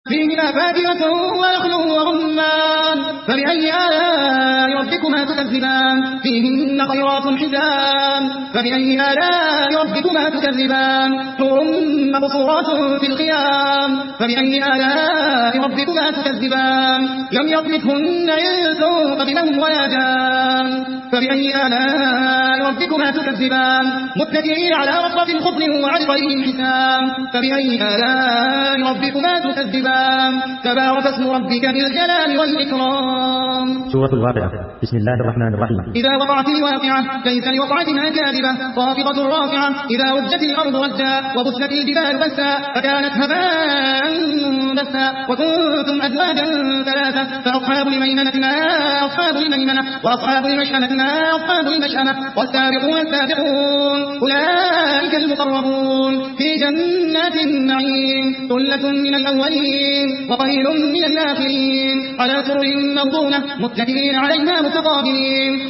فيهما فاكهة ونخل ورمان فبأي آلاء ربكما تكذبان فيهن خيرات حسان فبأي آلاء ربكما تكذبان حور مقصورات في الخيام فبأي آلاء ربكما تكذبان لم يطمثهن إنس قبلهم ولا جان فبأي آلاء ربكما تكذبان متكئين على رصرف خضر وعبقري حسان فبأي آلاء ربكما تكذبان تبارك اسم ربك ذي الجلال والإكرام. سورة الواقعة. بسم الله الرحمن الرحيم. إذا وقعت الواقعة ليس لوقعتها كاذبة خافضة رافعة إذا رجت الأرض رجا وبست الجبال بسا فكانت هباء منبثا وكنتم أزواجا ثلاثة فأصحاب الميمنة ما أصحاب الميمنة وأصحاب المشأمة ما أصحاب المشأمة والسابقون السابقون أولئك المقربون في جنات النعيم ثلة من الأولين وقليل من الآخرين على سرر موضونة متكئين عليها متقابلين